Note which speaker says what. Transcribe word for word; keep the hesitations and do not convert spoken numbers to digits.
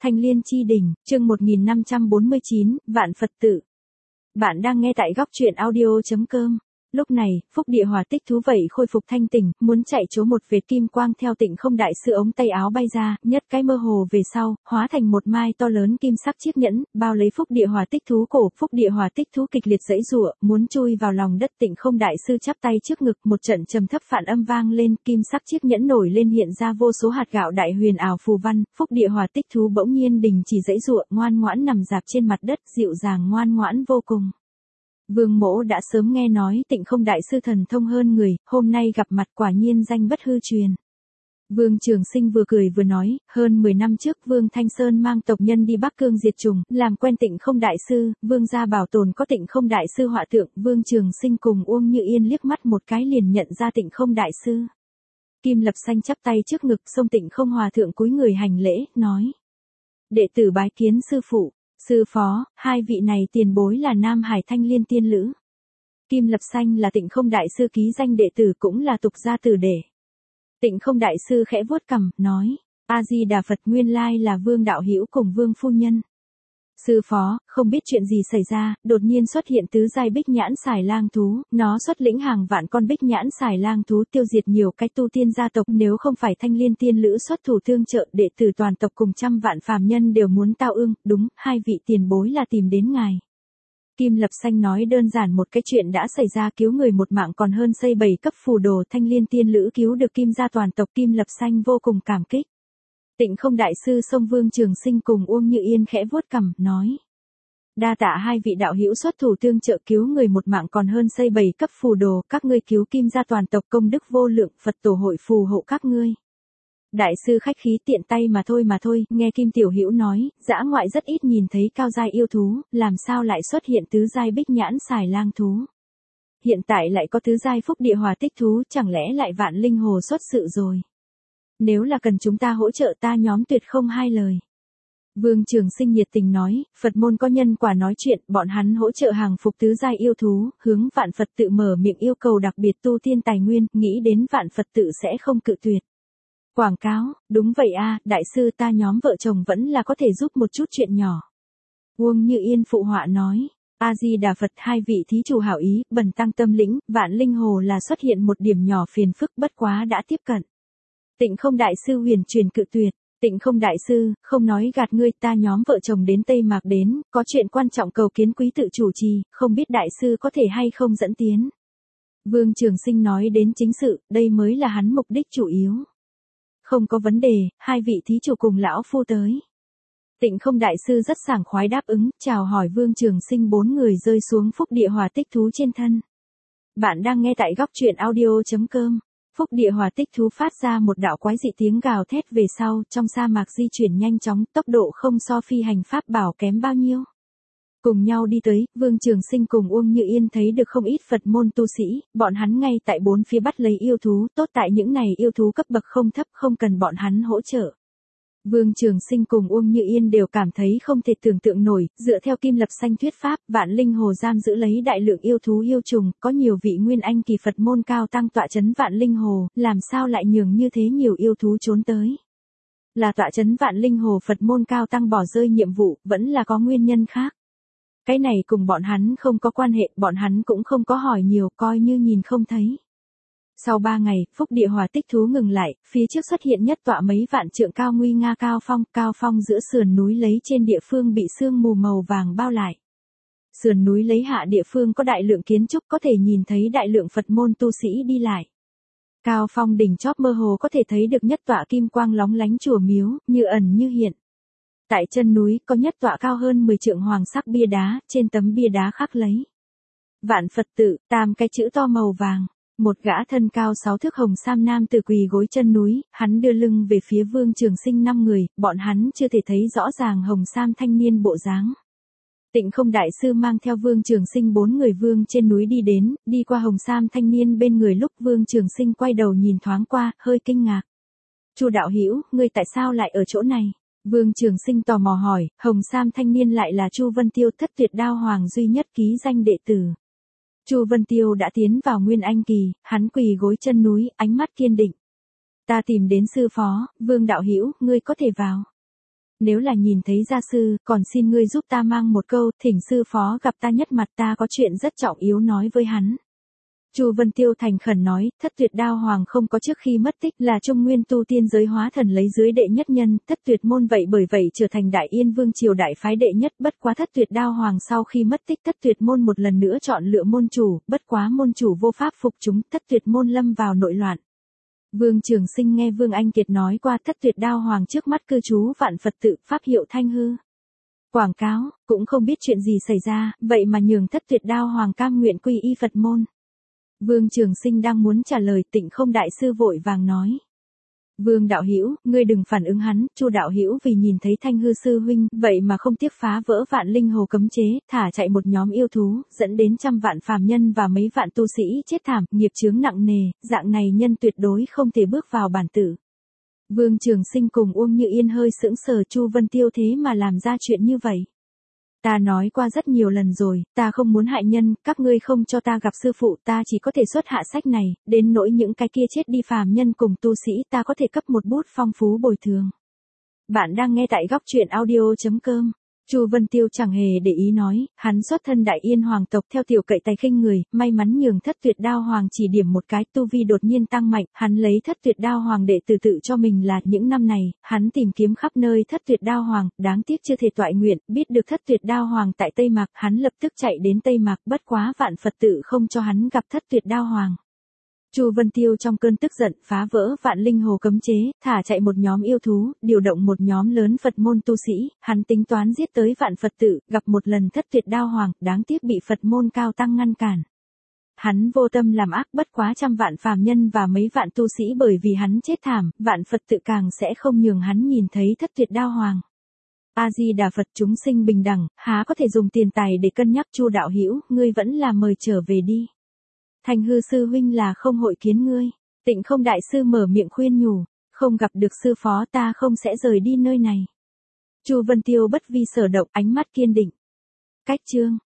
Speaker 1: Thanh Liên Chi Đỉnh, chương một nghìn năm trăm bốn mươi chín, Vạn Phật Tự. Bạn đang nghe tại góc truyện audio.com. Lúc này, Phúc Địa Hỏa Tích thú vậy khôi phục thanh tỉnh, muốn chạy trốn một vệt kim quang theo Tịnh Không Đại Sư ống tay áo bay ra, nhất cái mơ hồ về sau, hóa thành một mai to lớn kim sắc chiếc nhẫn, bao lấy Phúc Địa Hỏa Tích thú cổ. Phúc Địa Hỏa Tích thú kịch liệt giãy giụa, muốn chui vào lòng đất. Tịnh Không Đại Sư chắp tay trước ngực, một trận trầm thấp phản âm vang lên, kim sắc chiếc nhẫn nổi lên hiện ra vô số hạt gạo đại huyền ảo phù văn. Phúc Địa Hỏa Tích thú bỗng nhiên đình chỉ giãy giụa, ngoan ngoãn nằm rạp trên mặt đất, dịu dàng ngoan ngoãn vô cùng. Vương Mỗ đã sớm nghe nói Tịnh Không Đại Sư thần thông hơn người, hôm nay gặp mặt quả nhiên danh bất hư truyền. Vương Trường Sinh vừa cười vừa nói, hơn mười năm trước Vương Thanh Sơn mang tộc nhân đi Bắc Cương diệt chủng, làm quen Tịnh Không Đại Sư, Vương gia bảo tồn có Tịnh Không Đại Sư họa tượng. Vương Trường Sinh cùng Uông Như Yên liếc mắt một cái liền nhận ra Tịnh Không Đại Sư. Kim Lập Xanh chắp tay trước ngực, xông Tịnh Không Hòa thượng cúi người hành lễ, nói: đệ tử bái kiến sư phụ. Sư phó, hai vị này tiền bối là Nam Hải Thanh Liên tiên lữ. Kim Lập Xanh là Tịnh Không Đại Sư ký danh đệ tử, cũng là tục gia tử đệ. Tịnh Không Đại Sư khẽ vuốt cằm, nói: A Di Đà Phật, nguyên lai là Vương đạo hữu cùng Vương phu nhân. Sư phó, không biết chuyện gì xảy ra, đột nhiên xuất hiện tứ giai bích nhãn xài lang thú, nó xuất lĩnh hàng vạn con bích nhãn xài lang thú tiêu diệt nhiều cái tu tiên gia tộc, nếu không phải Thanh Liên tiên lữ xuất thủ tương trợ, đệ tử toàn tộc cùng trăm vạn phàm nhân đều muốn tao ương. Đúng, hai vị tiền bối là tìm đến ngài. Kim Lập Xanh nói đơn giản một cái chuyện đã xảy ra, cứu người một mạng còn hơn xây bảy cấp phù đồ. Thanh Liên tiên lữ cứu được Kim gia toàn tộc, Kim Lập Xanh vô cùng cảm kích. Tịnh Không Đại Sư xông Vương Trường Sinh cùng Uông Như Yên khẽ vuốt cằm, nói: đa tạ hai vị đạo hữu xuất thủ tương trợ, cứu người một mạng còn hơn xây bảy cấp phù đồ, các ngươi cứu Kim gia toàn tộc công đức vô lượng, Phật tổ hội phù hộ các ngươi. Đại sư khách khí, tiện tay mà thôi mà thôi. Nghe Kim tiểu hữu nói, dã ngoại rất ít nhìn thấy cao giai yêu thú, làm sao lại xuất hiện tứ giai bích nhãn xài lang thú? Hiện tại lại có tứ giai Phúc Địa Hỏa Tích thú, chẳng lẽ lại Vạn Linh Hồ xuất sự rồi? Nếu là cần chúng ta hỗ trợ, ta nhóm tuyệt không hai lời. Vương Trường Sinh nhiệt tình nói, Phật môn có nhân quả nói chuyện, bọn hắn hỗ trợ hàng phục tứ giai yêu thú, hướng Vạn Phật Tự mở miệng yêu cầu đặc biệt tu tiên tài nguyên, nghĩ đến Vạn Phật Tự sẽ không cự tuyệt. Quảng cáo, đúng vậy a, đại sư, ta nhóm vợ chồng vẫn là có thể giúp một chút chuyện nhỏ. Uông Như Yên phụ họa nói: A Di Đà Phật, hai vị thí chủ hảo ý, bần tăng tâm lĩnh. Vạn Linh Hồ là xuất hiện một điểm nhỏ phiền phức, bất quá đã tiếp cận. Tịnh Không Đại Sư huyền truyền cự tuyệt. Tịnh Không Đại Sư, không nói gạt ngươi, ta nhóm vợ chồng đến Tây Mạc đến, có chuyện quan trọng cầu kiến quý tự chủ trì, không biết đại sư có thể hay không dẫn tiến. Vương Trường Sinh nói đến chính sự, đây mới là hắn mục đích chủ yếu. Không có vấn đề, hai vị thí chủ cùng lão phu tới. Tịnh Không Đại Sư rất sảng khoái đáp ứng, chào hỏi Vương Trường Sinh, bốn người rơi xuống Phúc Địa Hỏa Tích thú trên thân. Bạn đang nghe tại góc truyện audio.com. Phúc Địa Hỏa Tích thú phát ra một đạo quái dị tiếng gào thét về sau, trong sa mạc di chuyển nhanh chóng, tốc độ không so phi hành pháp bảo kém bao nhiêu. Cùng nhau đi tới, Vương Trường Sinh cùng Uông Như Yên thấy được không ít Phật môn tu sĩ, bọn hắn ngay tại bốn phía bắt lấy yêu thú, tốt tại những này yêu thú cấp bậc không thấp, không cần bọn hắn hỗ trợ. Vương Trường Sinh cùng Uông Như Yên đều cảm thấy không thể tưởng tượng nổi, dựa theo Kim Lập Xanh thuyết pháp, Vạn Linh Hồ giam giữ lấy đại lượng yêu thú yêu trùng, có nhiều vị nguyên anh kỳ Phật môn cao tăng tọa trấn Vạn Linh Hồ, làm sao lại nhường như thế nhiều yêu thú trốn tới? Là tọa trấn Vạn Linh Hồ Phật môn cao tăng bỏ rơi nhiệm vụ, vẫn là có nguyên nhân khác? Cái này cùng bọn hắn không có quan hệ, bọn hắn cũng không có hỏi nhiều, coi như nhìn không thấy. Sau ba ngày, Phúc Địa Hỏa Tích thú ngừng lại, phía trước xuất hiện nhất tọa mấy vạn trượng cao nguy nga cao phong, cao phong giữa sườn núi lấy trên địa phương bị sương mù màu vàng bao lại. Sườn núi lấy hạ địa phương có đại lượng kiến trúc, có thể nhìn thấy đại lượng Phật môn tu sĩ đi lại. Cao phong đỉnh chóp mơ hồ có thể thấy được nhất tọa kim quang lóng lánh chùa miếu, như ẩn như hiện. Tại chân núi có nhất tọa cao hơn mười trượng hoàng sắc bia đá, trên tấm bia đá khắc lấy Vạn Phật Tự, tam cái chữ to màu vàng. Một gã thân cao sáu thước hồng sam nam từ quỳ gối chân núi, hắn đưa lưng về phía Vương Trường Sinh năm người, bọn hắn chưa thể thấy rõ ràng hồng sam thanh niên bộ dáng. Tịnh Không Đại Sư mang theo Vương Trường Sinh bốn người vương trên núi đi đến, đi qua hồng sam thanh niên bên người lúc Vương Trường Sinh quay đầu nhìn thoáng qua, hơi kinh ngạc. Chu đạo hữu, ngươi tại sao lại ở chỗ này? Vương Trường Sinh tò mò hỏi, hồng sam thanh niên lại là Chu Vân Tiêu, Thất Tuyệt Đao Hoàng duy nhất ký danh đệ tử. Chu Vân Tiêu đã tiến vào nguyên anh kỳ, hắn quỳ gối chân núi, ánh mắt kiên định. Ta tìm đến sư phó, Vương đạo hữu, ngươi có thể vào. nếu là nhìn thấy gia sư, còn xin ngươi giúp ta mang một câu, thỉnh sư phó gặp ta nhất mặt, ta có chuyện rất trọng yếu nói với hắn. Chu Vân Tiêu thành khẩn nói, Thất Tuyệt Đao Hoàng không có trước khi mất tích là Trung Nguyên tu tiên giới hóa thần lấy dưới đệ nhất nhân, Thất Tuyệt môn vậy bởi vậy trở thành Đại Yên Vương triều đại phái đệ nhất, bất quá Thất Tuyệt Đao Hoàng sau khi mất tích Thất Tuyệt môn một lần nữa chọn lựa môn chủ, bất quá môn chủ vô pháp phục chúng, Thất Tuyệt môn lâm vào nội loạn. Vương Trường Sinh nghe Vương Anh Kiệt nói qua Thất Tuyệt Đao Hoàng trước mắt cư trú Vạn Phật tự, pháp hiệu Thanh Hư. Quảng cáo, cũng không biết chuyện gì xảy ra, vậy mà nhường Thất Tuyệt Đao Hoàng cam nguyện quy y Phật môn. Vương Trường Sinh đang muốn trả lời, Tịnh Không đại sư vội vàng nói: Vương đạo hữu, ngươi đừng phản ứng hắn. Chu đạo hữu vì nhìn thấy Thanh Hư sư huynh, vậy mà không tiếc phá vỡ Vạn Linh Hồ cấm chế, thả chạy một nhóm yêu thú, dẫn đến trăm vạn phàm nhân và mấy vạn tu sĩ chết thảm, nghiệp chướng nặng nề, dạng này nhân tuyệt đối không thể bước vào bản tử. Vương Trường Sinh cùng Uông Như Yên hơi sững sờ, Chu Vân Tiêu thế mà làm ra chuyện như vậy. Ta nói qua rất nhiều lần rồi, ta không muốn hại nhân, các ngươi không cho ta gặp sư phụ, ta chỉ có thể xuất hạ sách này, đến nỗi những cái kia chết đi phàm nhân cùng tu sĩ ta có thể cấp một bút phong phú bồi thường. Bạn đang nghe tại góc truyện audio chấm com. Chu Vân Tiêu chẳng hề để ý nói, hắn xuất thân Đại Yên hoàng tộc theo tiểu cậy tài khinh người, may mắn nhường Thất Tuyệt Đao Hoàng chỉ điểm một cái, tu vi đột nhiên tăng mạnh, hắn lấy Thất Tuyệt Đao Hoàng để tự tự cho mình là những năm này, hắn tìm kiếm khắp nơi Thất Tuyệt Đao Hoàng, đáng tiếc chưa thể toại nguyện, biết được Thất Tuyệt Đao Hoàng tại Tây Mạc, hắn lập tức chạy đến Tây Mạc, bất quá Vạn Phật tự không cho hắn gặp Thất Tuyệt Đao Hoàng. Chu Vân Tiêu trong cơn tức giận phá vỡ Vạn Linh Hồ cấm chế, thả chạy một nhóm yêu thú, điều động một nhóm lớn Phật môn tu sĩ, hắn tính toán giết tới Vạn Phật tự, gặp một lần Thất Tuyệt Đao Hoàng, đáng tiếc bị Phật môn cao tăng ngăn cản. Hắn vô tâm làm ác, bất quá trăm vạn phàm nhân và mấy vạn tu sĩ bởi vì hắn chết thảm, Vạn Phật tự càng sẽ không nhường hắn nhìn thấy Thất Tuyệt Đao Hoàng. A Di Đà Phật, chúng sinh bình đẳng, há có thể dùng tiền tài để cân nhắc. Chu đạo hữu, ngươi vẫn là mời trở về đi. Thanh Hư sư huynh là không hội kiến ngươi. Tịnh Không đại sư mở miệng khuyên nhủ, không gặp được sư phó ta không sẽ rời đi nơi này. Chu Vân Tiêu bất vi sở động, ánh mắt kiên định. Cách chương